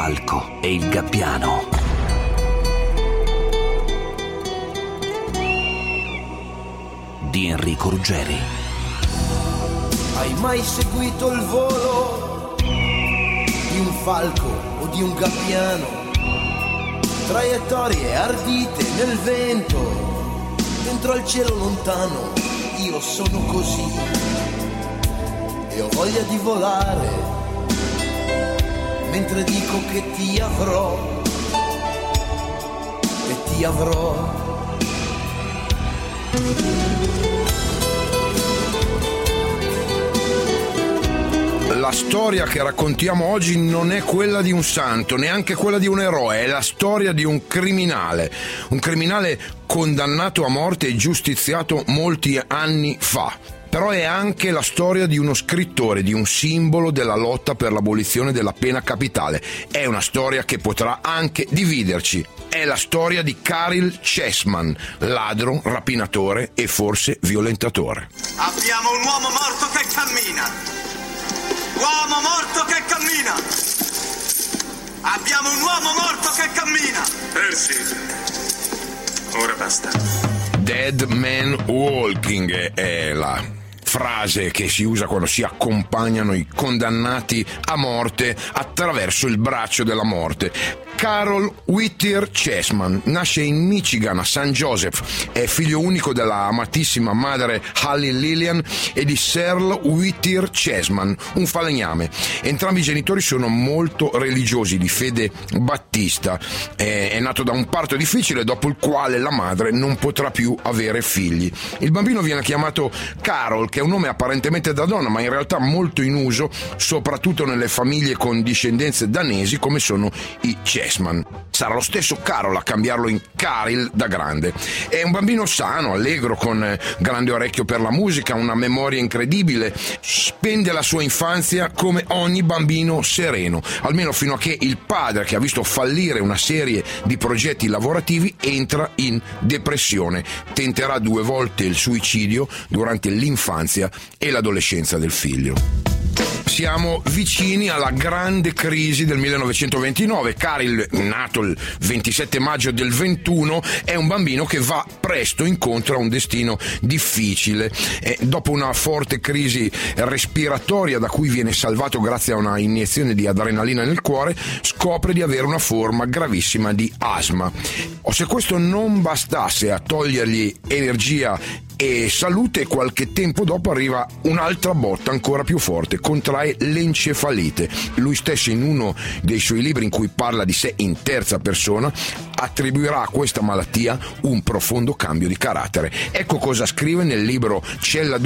falco e il gabbiano. Di Enrico Ruggeri. Hai mai seguito il volo di un falco o di un gabbiano? Traiettorie ardite nel vento, dentro al cielo lontano. Io sono così e ho voglia di volare, mentre dico che ti avrò e ti avrò. La storia che raccontiamo oggi non è quella di un santo, neanche quella di un eroe, è la storia di un criminale condannato a morte e giustiziato molti anni fa. Però è anche la storia di uno scrittore, di un simbolo della lotta per l'abolizione della pena capitale. È una storia che potrà anche dividerci. È la storia di Caryl Chessman, ladro, rapinatore e forse violentatore. Abbiamo un uomo morto che cammina. Uomo morto che cammina! Abbiamo un uomo morto che cammina! Percy, ora basta. Dead Man Walking è la frase che si usa quando si accompagnano i condannati a morte attraverso il braccio della morte. Carol Whittier Chessman nasce in Michigan, a St. Joseph, è figlio unico della amatissima madre Hallie Lillian e di Searle Whittier Chessman, un falegname. Entrambi i genitori sono molto religiosi, di fede battista. È nato da un parto difficile dopo il quale la madre non potrà più avere figli. Il bambino viene chiamato Carol, che è un nome apparentemente da donna ma in realtà molto in uso soprattutto nelle famiglie con discendenze danesi come sono i Chessman. Sarà lo stesso Carol a cambiarlo in Caryl da grande. È un bambino sano, allegro, con grande orecchio per la musica, una memoria incredibile. Spende la sua infanzia come ogni bambino sereno, almeno fino a che il padre, che ha visto fallire una serie di progetti lavorativi, entra in depressione. Tenterà 2 volte il suicidio durante l'infanzia e l'adolescenza del figlio. Siamo vicini alla grande crisi del 1929. Caryl, nato il 27 maggio del 21, è un bambino che va presto incontro a un destino difficile. Dopo una forte crisi respiratoria da cui viene salvato grazie a una iniezione di adrenalina nel cuore, scopre di avere una forma gravissima di asma. O se questo non bastasse a togliergli energia e salute, qualche tempo dopo arriva un'altra botta ancora più forte, contrae l'encefalite. Lui stesso, in uno dei suoi libri in cui parla di sé in terza persona, attribuirà a questa malattia un profondo cambio di carattere. Ecco cosa scrive nel libro Cella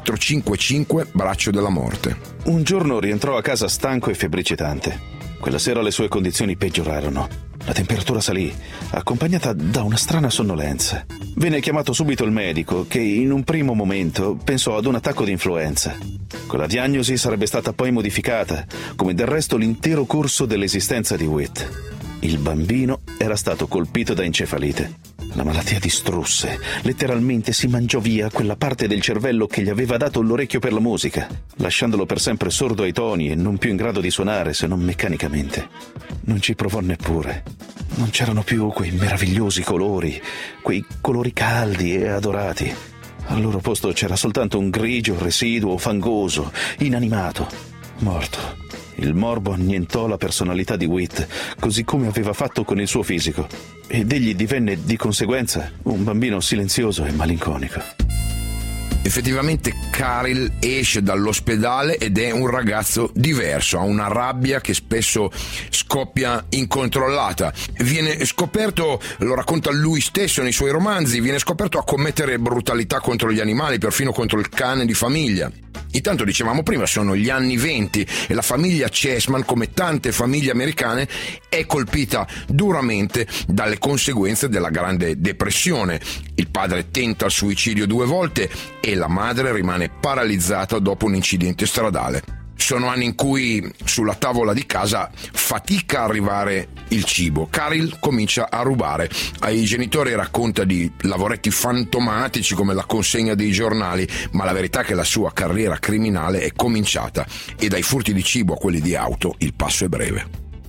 2455, Braccio della morte. Un giorno rientrò a casa stanco e febbricitante. Quella sera le sue condizioni peggiorarono. La temperatura salì, accompagnata da una strana sonnolenza. Venne chiamato subito il medico, che in un primo momento pensò ad un attacco di influenza. Quella diagnosi sarebbe stata poi modificata, come del resto l'intero corso dell'esistenza di Whit. Il bambino era stato colpito da encefalite. La malattia distrusse, letteralmente si mangiò via quella parte del cervello che gli aveva dato l'orecchio per la musica, lasciandolo per sempre sordo ai toni e non più in grado di suonare se non meccanicamente. Non ci provò neppure. Non c'erano più quei meravigliosi colori, quei colori caldi e adorati. Al loro posto c'era soltanto un grigio residuo fangoso, inanimato, morto. Il morbo annientò la personalità di Whit, così come aveva fatto con il suo fisico, ed egli divenne di conseguenza un bambino silenzioso e malinconico. Effettivamente Caryl esce dall'ospedale ed è un ragazzo diverso, ha una rabbia che spesso scoppia incontrollata. Viene scoperto, lo racconta lui stesso nei suoi romanzi, viene scoperto a commettere brutalità contro gli animali, perfino contro il cane di famiglia. Intanto, dicevamo prima, sono gli anni 20 e la famiglia Chessman, come tante famiglie americane, è colpita duramente dalle conseguenze della Grande Depressione. Il padre tenta il suicidio 2 volte e la madre rimane paralizzata dopo un incidente stradale. Sono anni in cui sulla tavola di casa fatica a arrivare il cibo. Caryl comincia a rubare. Ai genitori racconta di lavoretti fantomatici come la consegna dei giornali, ma la verità è che la sua carriera criminale è cominciata e dai furti di cibo a quelli di auto il passo è breve.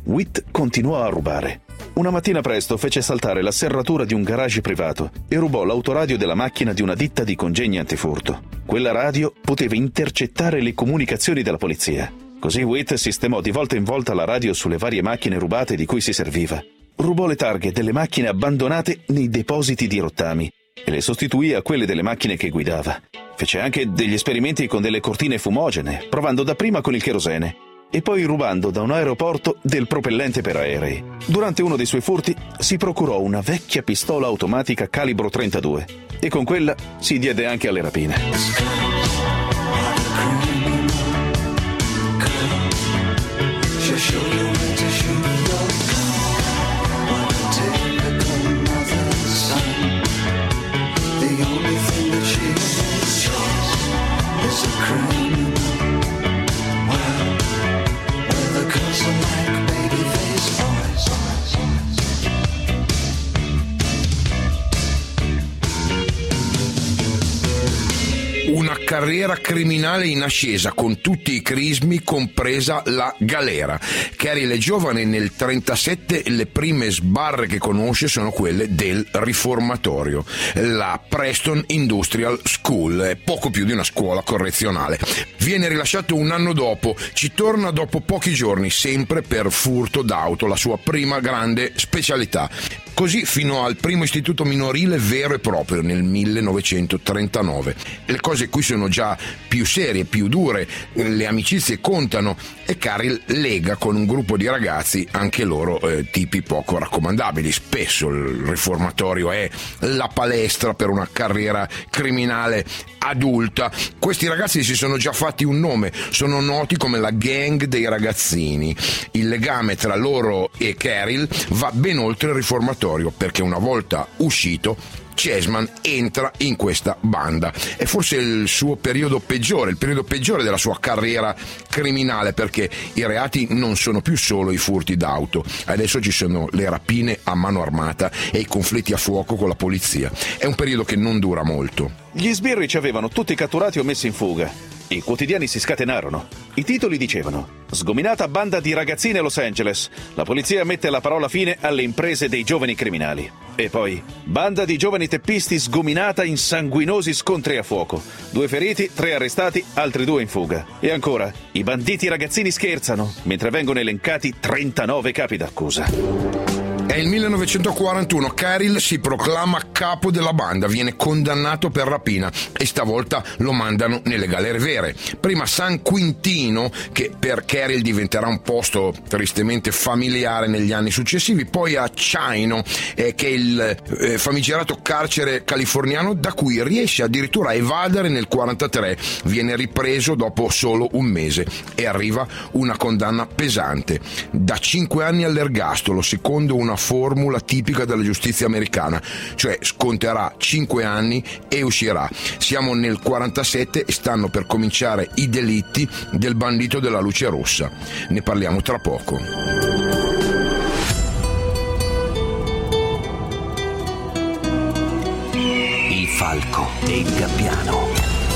Witt continuò a rubare. Una mattina presto fece saltare la serratura di un garage privato e rubò l'autoradio della macchina di una ditta di congegni antifurto. Quella radio poteva intercettare le comunicazioni della polizia. Così Witt sistemò di volta in volta la radio sulle varie macchine rubate di cui si serviva. Rubò le targhe delle macchine abbandonate nei depositi di rottami e le sostituì a quelle delle macchine che guidava. Fece anche degli esperimenti con delle cortine fumogene, provando dapprima con il cherosene e poi rubando da un aeroporto del propellente per aerei. Durante uno dei suoi furti si procurò una vecchia pistola automatica calibro 32 e con quella si diede anche alle rapine. Una carriera criminale in ascesa con tutti i crismi, compresa la galera. Caryl è giovane, nel 1937 le prime sbarre che conosce sono quelle del riformatorio, la Preston Industrial School, è poco più di una scuola correzionale. Viene rilasciato un anno dopo, ci torna dopo pochi giorni, sempre per furto d'auto, la sua prima grande specialità. Così fino al primo istituto minorile vero e proprio nel 1939. Le cose qui sono già più serie, più dure, le amicizie contano e Caryl lega con un gruppo di ragazzi, anche loro tipi poco raccomandabili. Spesso il riformatorio è la palestra per una carriera criminale adulta. Questi ragazzi si sono già fatti un nome, sono noti come la gang dei ragazzini. Il legame tra loro e Caryl va ben oltre il riformatorio, perché una volta uscito Chessman entra in questa banda. È forse il suo periodo peggiore, il periodo peggiore della sua carriera criminale, perché i reati non sono più solo i furti d'auto, adesso ci sono le rapine a mano armata e i conflitti a fuoco con la polizia. È un periodo che non dura molto. Gli sbirri ci avevano tutti catturati o messi in fuga. I quotidiani si scatenarono. I titoli dicevano: sgominata banda di ragazzine a Los Angeles. La polizia mette la parola fine alle imprese dei giovani criminali. E poi: banda di giovani teppisti sgominata in sanguinosi scontri a fuoco. 2 feriti, 3 arrestati, altri 2 in fuga. E ancora: i banditi ragazzini scherzano, mentre vengono elencati 39 capi d'accusa. È il 1941, Caryl si proclama capo della banda, viene condannato per rapina e stavolta lo mandano nelle galere vere. Prima San Quintino, che per Caryl diventerà un posto tristemente familiare negli anni successivi, poi a Chino, che è il famigerato carcere californiano da cui riesce addirittura a evadere nel 1943, viene ripreso dopo solo un mese e arriva una condanna pesante, da 5 anni all'ergastolo, secondo una formula tipica della giustizia americana, cioè sconterà 5 anni e uscirà. Siamo nel 47 e stanno per cominciare i delitti del bandito della luce rossa. Ne parliamo tra poco. Il falco e il gabbiano.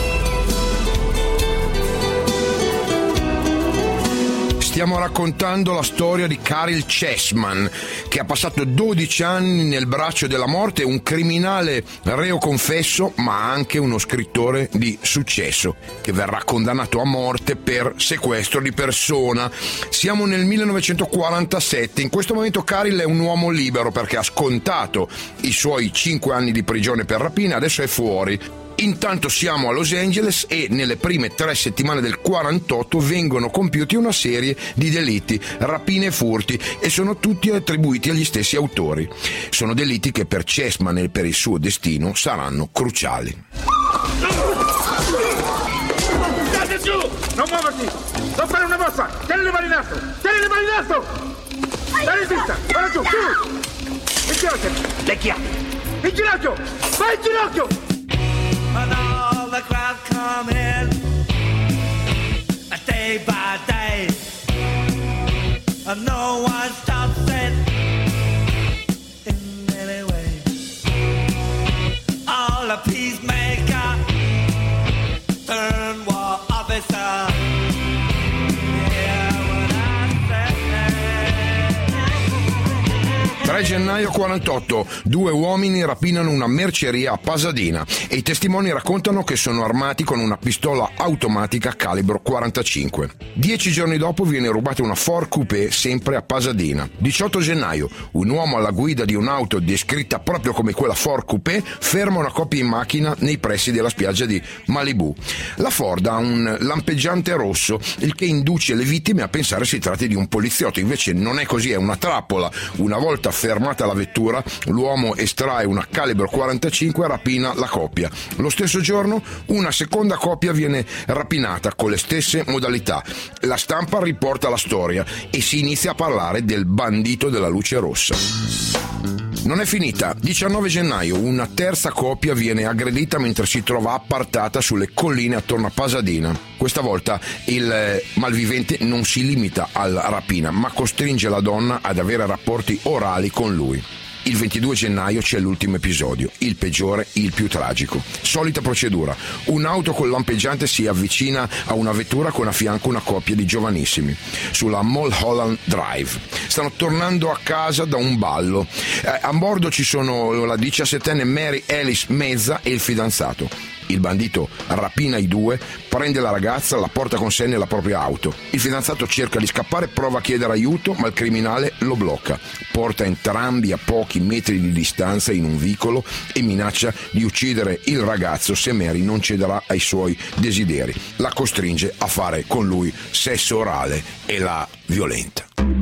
Stiamo raccontando la storia di Caryl Chessman, che ha passato 12 anni nel braccio della morte, un criminale reo confesso, ma anche uno scrittore di successo, che verrà condannato a morte per sequestro di persona. Siamo nel 1947, in questo momento Caryl è un uomo libero perché ha scontato i suoi 5 anni di prigione per rapina, adesso è fuori. Intanto siamo a Los Angeles e nelle prime 3 settimane del 48 vengono compiuti una serie di delitti, rapine e furti, e sono tutti attribuiti agli stessi autori. Sono delitti che per Chessman e per il suo destino saranno cruciali. State giù! Non muoverti! Non fare una mossa! Tieni le mani in alto! Tieni le mani in alto! Dai in vista! Guarda giù! Giù! In ginocchio! Le chiavi! In ginocchio! Vai in ginocchio! And all the crowd come in, day by day, and no one stops it in any way. All the peacemaker turn war officer. Yeah, what I say. 3 gennaio 48, 2 uomini rapinano una merceria a Pasadena e i testimoni raccontano che sono armati con una pistola automatica calibro 45. 10 giorni dopo viene rubata una Ford Coupé sempre a Pasadena. 18 gennaio, un uomo alla guida di un'auto descritta proprio come quella Ford Coupé ferma una coppia in macchina nei pressi della spiaggia di Malibu. La Ford ha un lampeggiante rosso, il che induce le vittime a pensare si tratti di un poliziotto, invece non è così, è una trappola. Una volta fermata la vettura, l'uomo estrae una calibro 45 e rapina la coppia. Lo stesso giorno una seconda coppia viene rapinata con le stesse modalità. La stampa riporta la storia e si inizia a parlare del bandito della luce rossa. Non è finita. 19 gennaio una terza coppia viene aggredita mentre si trova appartata sulle colline attorno a Pasadena. Questa volta il malvivente non si limita alla rapina, ma costringe la donna ad avere rapporti orali con lui. Il 22 gennaio c'è l'ultimo episodio, il peggiore, il più tragico. Solita procedura. Un'auto con lampeggiante si avvicina a una vettura con a fianco una coppia di giovanissimi sulla Mulholland Drive. Stanno tornando a casa da un ballo. A bordo ci sono la 17enne Mary Alice Mezza e il fidanzato. Il bandito rapina i due, prende la ragazza, la porta con sé nella propria auto. Il fidanzato cerca di scappare, prova a chiedere aiuto, ma il criminale lo blocca. Porta entrambi a pochi metri di distanza in un vicolo e minaccia di uccidere il ragazzo se Mary non cederà ai suoi desideri. La costringe a fare con lui sesso orale e la violenta.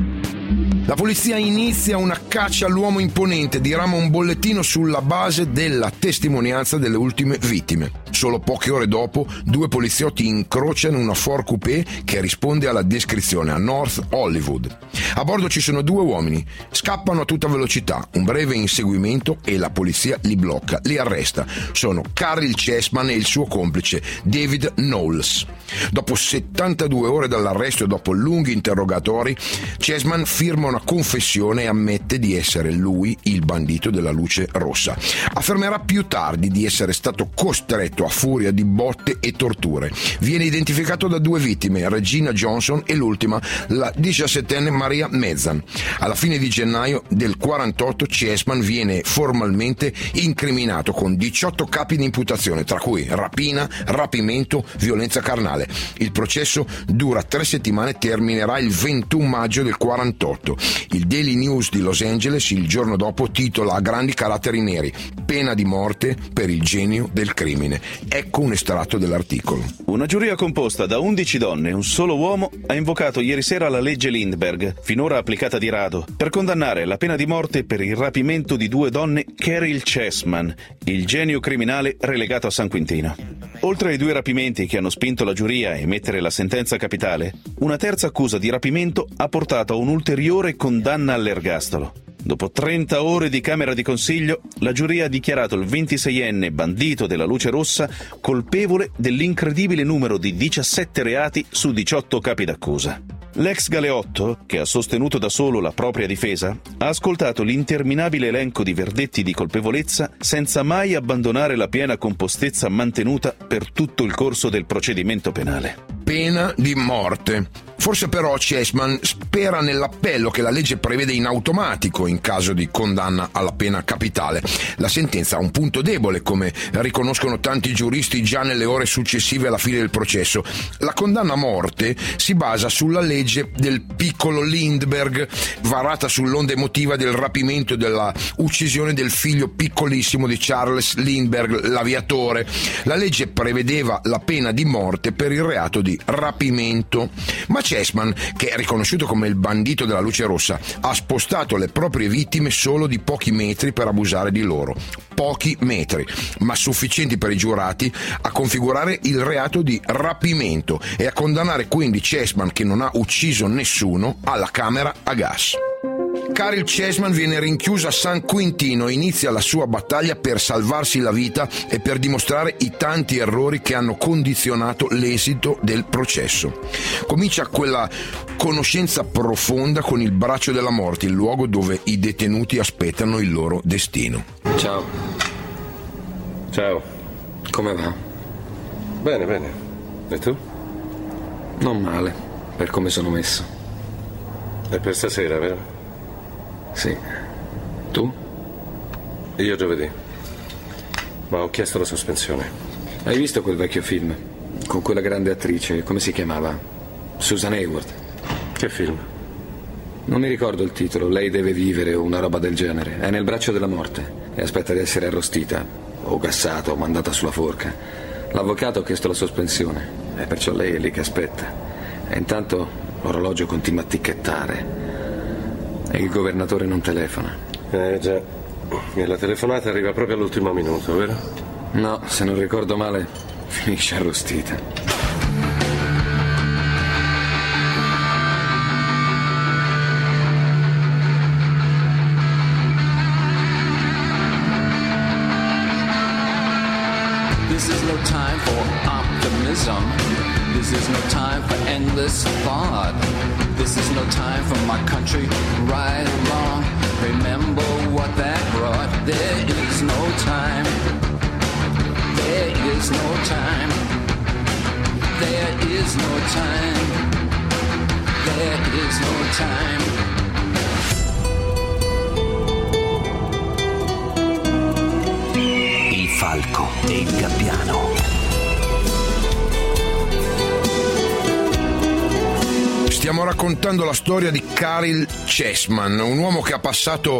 La polizia inizia una caccia all'uomo imponente, dirama un bollettino sulla base della testimonianza delle ultime vittime. Solo poche ore dopo, 2 poliziotti incrociano una Ford Coupé che risponde alla descrizione a North Hollywood. A bordo ci sono 2 uomini, scappano a tutta velocità, un breve inseguimento e la polizia li blocca, li arresta. Sono Carl Chessman e il suo complice David Knowles. Dopo 72 ore dall'arresto e dopo lunghi interrogatori, Chessman firma una confessione e ammette di essere lui il bandito della luce rossa. Affermerà più tardi di essere stato costretto a furia di botte e torture. Viene identificato da 2 vittime, Regina Johnson e l'ultima, la 17enne Maria Mezzan. Alla fine di gennaio del 48 Chessman viene formalmente incriminato con 18 capi di imputazione, tra cui rapina, rapimento, violenza carnale. Il processo dura 3 settimane e terminerà il 21 maggio del 48. Il Daily News di Los Angeles il giorno dopo titola a grandi caratteri neri: pena di morte per il genio del crimine. Ecco un estratto dell'articolo. Una giuria composta da 11 donne e un solo uomo ha invocato ieri sera la legge Lindbergh, finora applicata di rado, per condannare alla pena di morte per il rapimento di 2 donne Carl Chessman, il genio criminale relegato a San Quintino. Oltre ai 2 rapimenti che hanno spinto la giuria a emettere la sentenza capitale, una terza accusa di rapimento ha portato a un'ulteriore condanna all'ergastolo. Dopo 30 ore di Camera di Consiglio, la giuria ha dichiarato il 26enne bandito della luce rossa colpevole dell'incredibile numero di 17 reati su 18 capi d'accusa. L'ex galeotto, che ha sostenuto da solo la propria difesa, ha ascoltato l'interminabile elenco di verdetti di colpevolezza senza mai abbandonare la piena compostezza mantenuta per tutto il corso del procedimento penale. Pena di morte. Forse però Chessman spera nell'appello che la legge prevede in automatico in caso di condanna alla pena capitale. La sentenza ha un punto debole, come riconoscono tanti giuristi già nelle ore successive alla fine del processo. La condanna a morte si basa sulla legge del piccolo Lindbergh, varata sull'onda emotiva del rapimento e della uccisione del figlio piccolissimo di Charles Lindbergh, l'aviatore. La legge prevedeva la pena di morte per il reato di rapimento, ma Chessman, che è riconosciuto come il bandito della luce rossa, ha spostato le proprie vittime solo di pochi metri per abusare di loro. Pochi metri, ma sufficienti per i giurati a configurare il reato di rapimento e a condannare quindi Chessman, che non ha ucciso nessuno, alla camera a gas. Carl Chessman viene rinchiuso a San Quintino e inizia la sua battaglia per salvarsi la vita e per dimostrare i tanti errori che hanno condizionato l'esito del processo. Comincia quella conoscenza profonda con il braccio della morte, il luogo dove i detenuti aspettano il loro destino. Ciao. Ciao. Come va? Bene, bene. E tu? Non male, per come sono messo. È per stasera, vero? Sì. Tu? Io giovedì. Ma ho chiesto la sospensione. Hai visto quel vecchio film? Con quella grande attrice, come si chiamava? Susan Hayward. Che film? Non mi ricordo il titolo. Lei deve vivere o una roba del genere. È nel braccio della morte e aspetta di essere arrostita o gassata o mandata sulla forca. L'avvocato ha chiesto la sospensione e perciò lei è lì che aspetta. E intanto l'orologio continua a ticchettare e il governatore non telefona. Già. E la telefonata arriva proprio all'ultimo minuto, vero? No, se non ricordo male, finisce arrostita. This is no time for optimism. This is no time for endless thought. This is no time for my country, right or wrong. Remember what that brought. There is no time. There is no time. There is no time. There is no time. Il falco e il gabbiano. Stiamo raccontando la storia di Caryl Chessman, un uomo che ha passato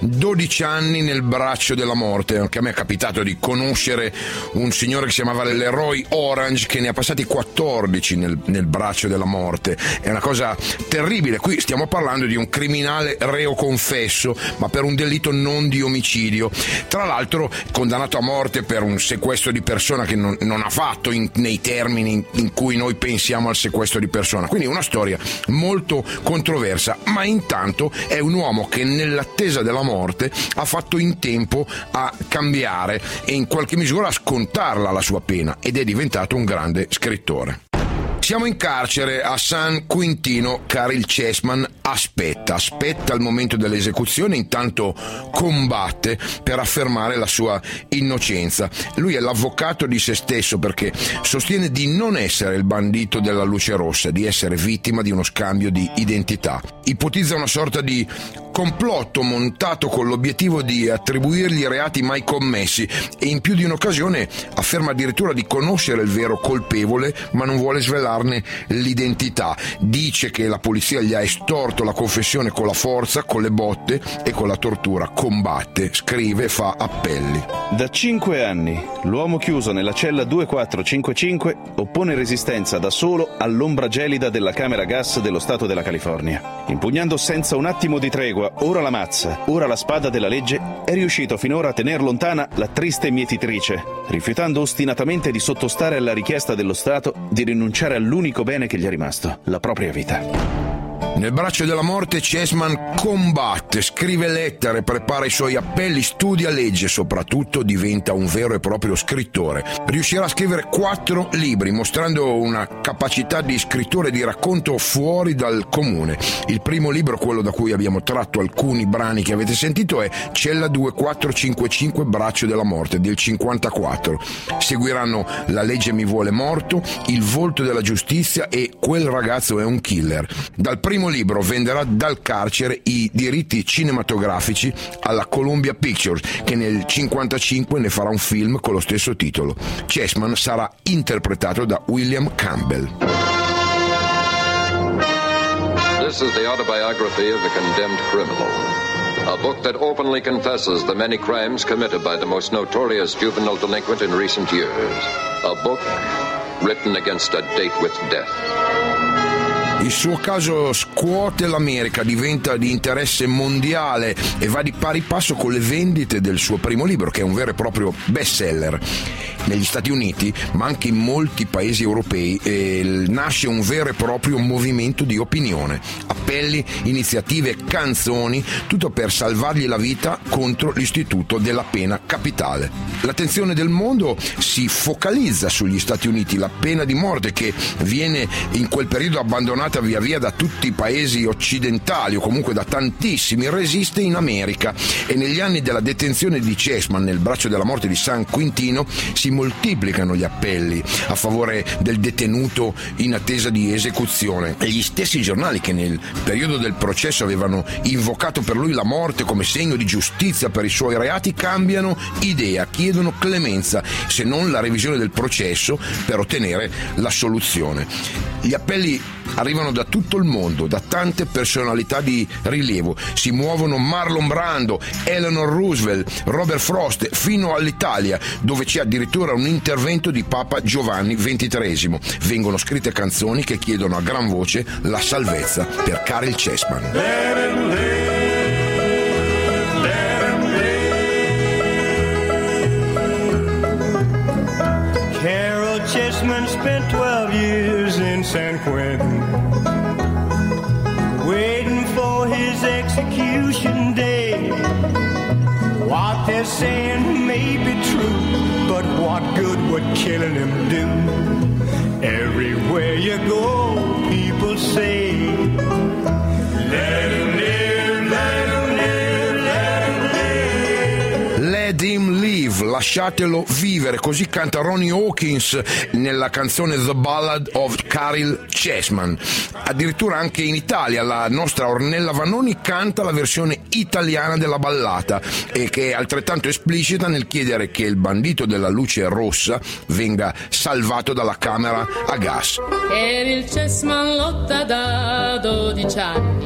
12 anni nel braccio della morte. Anche a me è capitato di conoscere un signore che si chiamava Leroy Orange, che ne ha passati 14 nel braccio della morte. È una cosa terribile. Qui stiamo parlando di un criminale reo confesso, ma per un delitto non di omicidio. Tra l'altro condannato a morte per un sequestro di persona che non ha fatto nei termini in cui noi pensiamo al sequestro di persona. Quindi una storia molto controversa, ma intanto è un uomo che nell'attesa della morte ha fatto in tempo a cambiare e in qualche misura a scontarla la sua pena, ed è diventato un grande scrittore. Siamo in carcere a San Quintino. Caryl Chessman aspetta il momento dell'esecuzione, intanto combatte per affermare la sua innocenza. Lui è l'avvocato di se stesso perché sostiene di non essere il bandito della luce rossa, di essere vittima di uno scambio di identità. Ipotizza una sorta di complotto montato con l'obiettivo di attribuirgli reati mai commessi e in più di un'occasione afferma addirittura di conoscere il vero colpevole, ma non vuole svelarne l'identità. Dice che la polizia gli ha estorto la confessione con la forza, con le botte e con la tortura. Combatte, scrive, fa appelli. Da 5 anni l'uomo chiuso nella cella 2455 oppone resistenza da solo all'ombra gelida della camera gas dello stato della California. Impugnando senza un attimo di tregua ora la mazza, ora la spada della legge, è riuscito finora a tener lontana la triste mietitrice, rifiutando ostinatamente di sottostare alla richiesta dello Stato di rinunciare all'unico bene che gli è rimasto, la propria vita. Nel braccio della morte Chessman combatte, scrive lettere, prepara i suoi appelli, studia legge, soprattutto diventa un vero e proprio scrittore. Riuscirà a scrivere 4 libri, mostrando una capacità di scrittura e di racconto fuori dal comune. Il primo libro, quello da cui abbiamo tratto alcuni brani che avete sentito, è Cella 2455 Braccio della morte del 54. Seguiranno La legge mi vuole morto, Il volto della giustizia e Quel ragazzo è un killer. Dal primo libro venderà dal carcere i diritti cinematografici alla Columbia Pictures, che nel 55 ne farà un film con lo stesso titolo. Chessman sarà interpretato da William Campbell. This is the autobiography of a condemned criminal. A book that openly confesses the many crimes committed by the most notorious juvenile delinquent in recent years. A book written against a date with death. Il suo caso scuote l'America, diventa di interesse mondiale e va di pari passo con le vendite del suo primo libro, che è un vero e proprio bestseller. Negli Stati Uniti, ma anche in molti paesi europei, nasce un vero e proprio movimento di opinione. Appelli, iniziative, canzoni, tutto per salvargli la vita contro l'istituto della pena capitale. L'attenzione del mondo si focalizza sugli Stati Uniti. La pena di morte, che viene in quel periodo abbandonata via via da tutti i paesi occidentali o comunque da tantissimi, resiste in America, e negli anni della detenzione di Chessman nel braccio della morte di San Quintino si moltiplicano gli appelli a favore del detenuto in attesa di esecuzione, e gli stessi giornali che nel periodo del processo avevano invocato per lui la morte come segno di giustizia per i suoi reati, cambiano idea, chiedono clemenza, se non la revisione del processo per ottenere la soluzione. Gli appelli arrivano da tutto il mondo, da tante personalità di rilievo. Si muovono Marlon Brando, Eleanor Roosevelt, Robert Frost, fino all'Italia, dove c'è addirittura un intervento di Papa Giovanni XXIII. Vengono scritte canzoni che chiedono a gran voce la salvezza per Caryl Chessman. Caryl Chessman spent 12 years in San Quentin, waiting for his execution day. What they're saying may be true, but what good would killing him do? Everywhere you go, people say, let him live, let him live, let him live. Let him live, lasciatelo vivere, così canta Ronnie Hawkins nella canzone The Ballad of Caryl Chessman. Addirittura anche in Italia la nostra Ornella Vanoni canta la versione italiana della ballata, e che è altrettanto esplicita nel chiedere che il bandito della luce rossa venga salvato dalla camera a gas. Caryl Chessman lotta da 12 anni,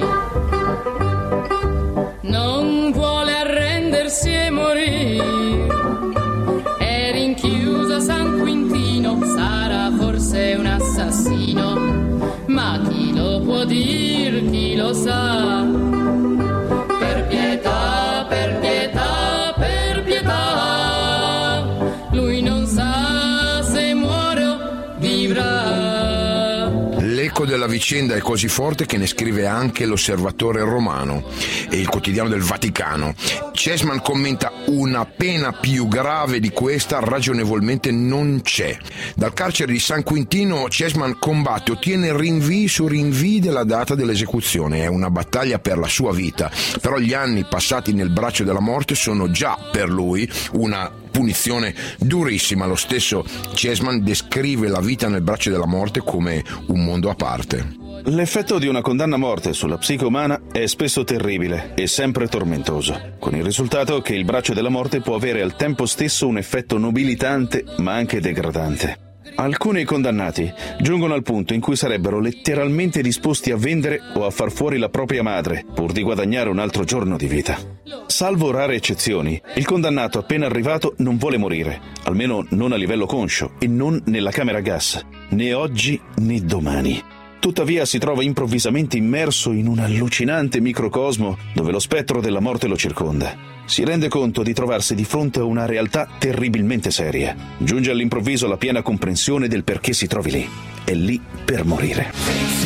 non vuole arrendersi e morire, è rinchiuso a San Quintino, sarà forse un assassino, ma chi lo può dir, chi lo sa? Per pietà, per pietà, per pietà, lui non sa se muore o vivrà. L'eco della vicenda è così forte che ne scrive anche l'Osservatore Romano e il Quotidiano del Vaticano. Chessman commenta: una pena più grave di questa ragionevolmente non c'è. Dal carcere di San Quintino Chessman combatte, ottiene rinvii su rinvii della data dell'esecuzione. È una battaglia per la sua vita, però gli anni passati nel braccio della morte sono già per lui una punizione durissima. Lo stesso Chessman descrive la vita nel braccio della morte come un mondo a parte. L'effetto di una condanna a morte sulla psiche umana è spesso terribile e sempre tormentoso, con il risultato che il braccio della morte può avere al tempo stesso un effetto nobilitante ma anche degradante. Alcuni condannati giungono al punto in cui sarebbero letteralmente disposti a vendere o a far fuori la propria madre pur di guadagnare un altro giorno di vita. Salvo rare eccezioni, il condannato appena arrivato non vuole morire, almeno non a livello conscio e non nella camera a gas, né oggi né domani. Tuttavia si trova improvvisamente immerso in un allucinante microcosmo dove lo spettro della morte lo circonda. Si rende conto di trovarsi di fronte a una realtà terribilmente seria. Giunge all'improvviso la piena comprensione del perché si trovi lì. È lì per morire.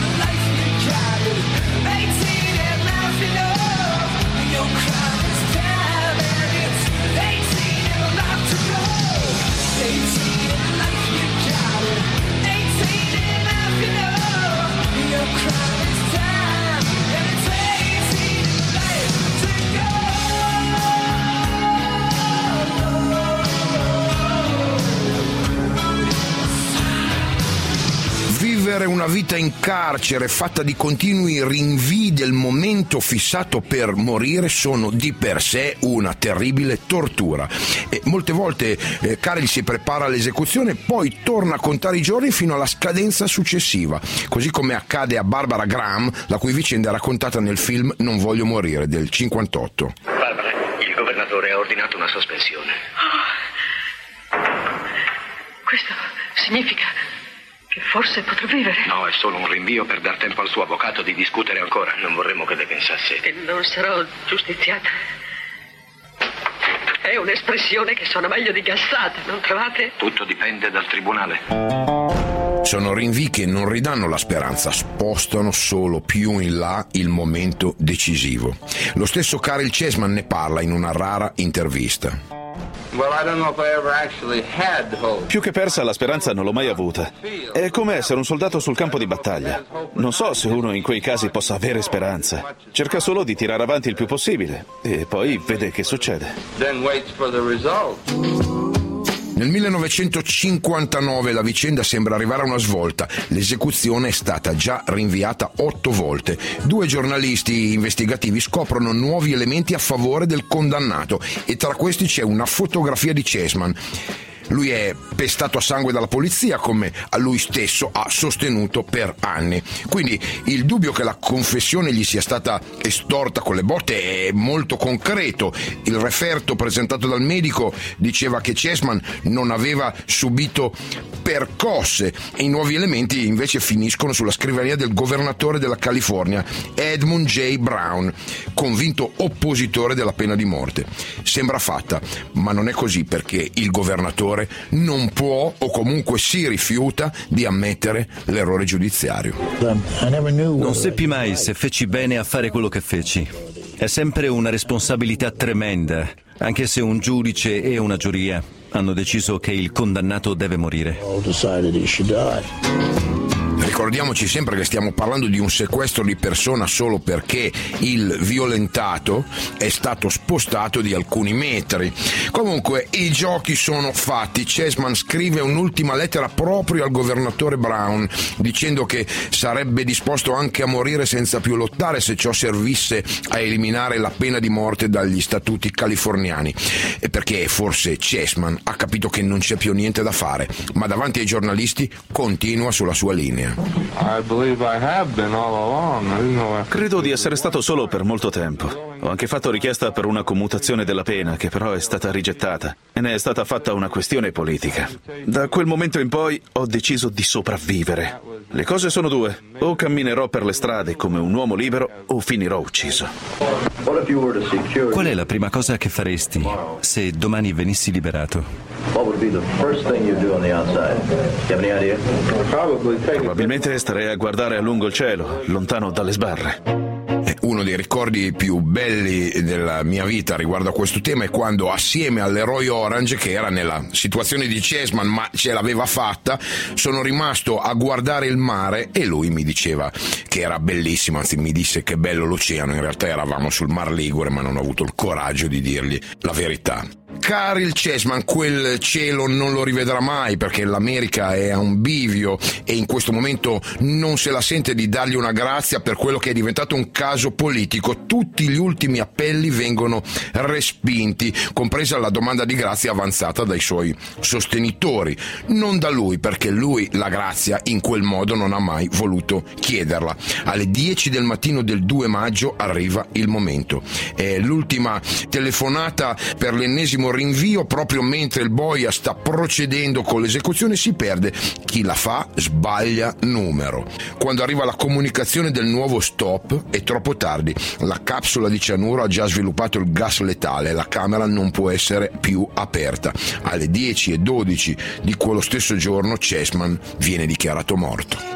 Una vita in carcere fatta di continui rinvii del momento fissato per morire sono di per sé una terribile tortura. E molte volte Caryl si prepara all'esecuzione e poi torna a contare i giorni fino alla scadenza successiva, così come accade a Barbara Graham, la cui vicenda è raccontata nel film Non voglio morire del 58. Barbara, il governatore ha ordinato una sospensione. Questo significa che forse potrò vivere. No, è solo un rinvio per dar tempo al suo avvocato di discutere ancora. Non vorremmo che lei pensasse che non sarò giustiziata. È un'espressione che suona meglio di gassata, non trovate? Tutto dipende dal tribunale. Sono rinvii che non ridanno la speranza, spostano solo più in là il momento decisivo. Lo stesso Caryl Chessman ne parla in una rara intervista. Più che persa, la speranza non l'ho mai avuta. È come essere un soldato sul campo di battaglia. Non so se uno in quei casi possa avere speranza. Cerca solo di tirare avanti il più possibile e poi vede che succede. Nel 1959 la vicenda sembra arrivare a una svolta. L'esecuzione è stata già rinviata 8 volte. 2 giornalisti investigativi scoprono nuovi elementi a favore del condannato e tra questi c'è una fotografia di Chessman. Lui è pestato a sangue dalla polizia, come a lui stesso ha sostenuto per anni. Quindi il dubbio che la confessione gli sia stata estorta con le botte è molto concreto. Il referto presentato dal medico diceva che Chessman non aveva subito percosse e i nuovi elementi invece finiscono sulla scrivania del governatore della California, Edmund J. Brown, convinto oppositore della pena di morte. Sembra fatta, ma non è così, perché il governatore non può o comunque si rifiuta di ammettere l'errore giudiziario. Non seppi mai se feci bene a fare quello che feci. È sempre una responsabilità tremenda, anche se un giudice e una giuria hanno deciso che il condannato deve morire. Ricordiamoci sempre che stiamo parlando di un sequestro di persona solo perché il violentato è stato spostato di alcuni metri. Comunque i giochi sono fatti. Chessman scrive un'ultima lettera proprio al governatore Brown dicendo che sarebbe disposto anche a morire senza più lottare se ciò servisse a eliminare la pena di morte dagli statuti californiani. E perché forse Chessman ha capito che non c'è più niente da fare, ma davanti ai giornalisti continua sulla sua linea. Credo di essere stato solo per molto tempo. Ho anche fatto richiesta per una commutazione della pena, che però è stata rigettata e ne è stata fatta una questione politica. Da quel momento in poi ho deciso di sopravvivere. Le cose sono due: o camminerò per le strade come un uomo libero o finirò ucciso. Qual è la prima cosa che faresti se domani venissi liberato? Probabilmente starei a guardare a lungo il cielo, lontano dalle sbarre. Uno dei ricordi più belli della mia vita riguardo a questo tema è quando, assieme all'eroe Orange, che era nella situazione di Chessman ma ce l'aveva fatta, sono rimasto a guardare il mare e lui mi diceva che era bellissimo, anzi mi disse che bello l'oceano. In realtà eravamo sul Mar Ligure, ma non ho avuto il coraggio di dirgli la verità. Caryl Chessman quel cielo non lo rivedrà mai, perché l'America è a un bivio e in questo momento non se la sente di dargli una grazia per quello che è diventato un caso politico. Tutti gli ultimi appelli vengono respinti, compresa la domanda di grazia avanzata dai suoi sostenitori. Non da lui, perché lui la grazia in quel modo non ha mai voluto chiederla. Alle 10 del mattino del 2 maggio arriva il momento. È l'ultima telefonata per l'ennesimo rinvio. Proprio mentre il boia sta procedendo con l'esecuzione si perde. Chi la fa sbaglia numero. Quando arriva la comunicazione del nuovo stop è troppo tardi. La capsula di cianuro ha già sviluppato il gas letale, la camera non può essere più aperta. Alle 10:12 di quello stesso giorno Chessman viene dichiarato morto.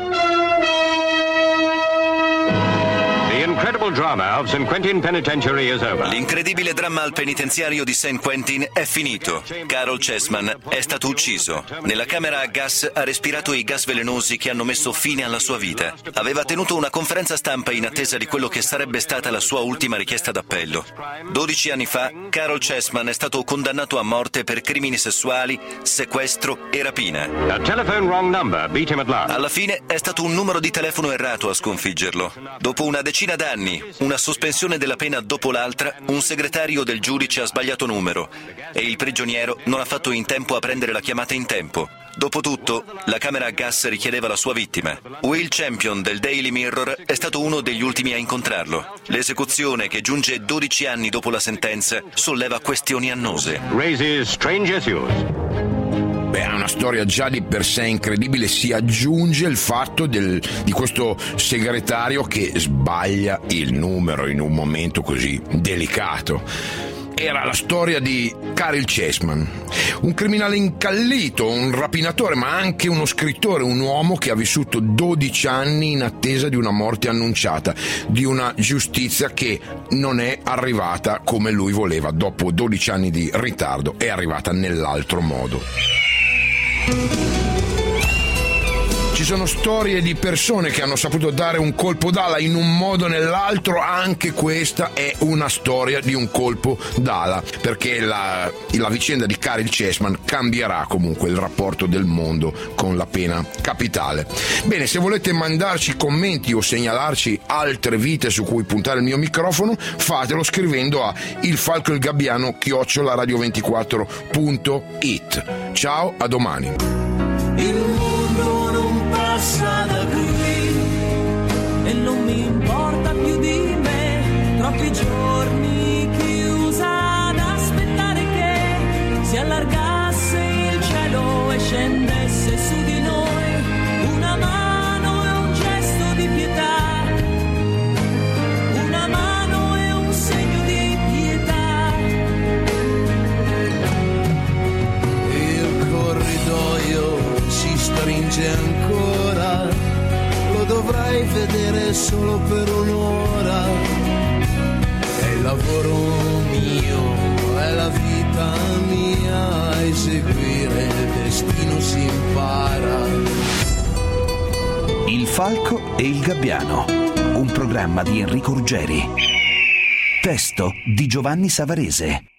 L'incredibile dramma al penitenziario di San Quentin è finito. Carol Chessman è stato ucciso. Nella camera a gas ha respirato i gas velenosi che hanno messo fine alla sua vita. Aveva tenuto una conferenza stampa in attesa di quello che sarebbe stata la sua ultima richiesta d'appello. 12 anni fa, Carol Chessman è stato condannato a morte per crimini sessuali, sequestro e rapina. Alla fine è stato un numero di telefono errato a sconfiggerlo. Dopo una decina d'anni, una sospensione della pena dopo l'altra, un segretario del giudice ha sbagliato numero e il prigioniero non ha fatto in tempo a prendere la chiamata in tempo. Dopotutto, la camera a gas richiedeva la sua vittima. Will Champion del Daily Mirror è stato uno degli ultimi a incontrarlo. L'esecuzione, che giunge 12 anni dopo la sentenza, solleva questioni annose. Beh, è una storia già di per sé incredibile. Si aggiunge il fatto di questo segretario che sbaglia il numero in un momento così delicato. Era la storia di Caryl Chessman, un criminale incallito, un rapinatore, ma anche uno scrittore, un uomo che ha vissuto 12 anni in attesa di una morte annunciata, di una giustizia che non è arrivata come lui voleva. Dopo 12 anni di ritardo è arrivata nell'altro modo. Ci Ci sono storie di persone che hanno saputo dare un colpo d'ala in un modo o nell'altro, anche questa è una storia di un colpo d'ala, perché la vicenda di Caryl Chessman cambierà comunque il rapporto del mondo con la pena capitale. Bene, se volete mandarci commenti o segnalarci altre vite su cui puntare il mio microfono, fatelo scrivendo a ilfalcogabbiano@radio24.it. Ciao, a domani. Il mondo non passa da qui e non mi importa più di me. Troppi giorni chiusa ad aspettare che si allargasse il cielo e scendesse su di noi una mano e un gesto di pietà, una mano e un segno di pietà. Il corridoio si stringe ancora, lo dovrai vedere solo per un'ora. È il lavoro mio, è la vita mia, a eseguire il destino si impara. Il Falco e il Gabbiano, un programma di Enrico Ruggeri. Testo di Giovanni Savarese.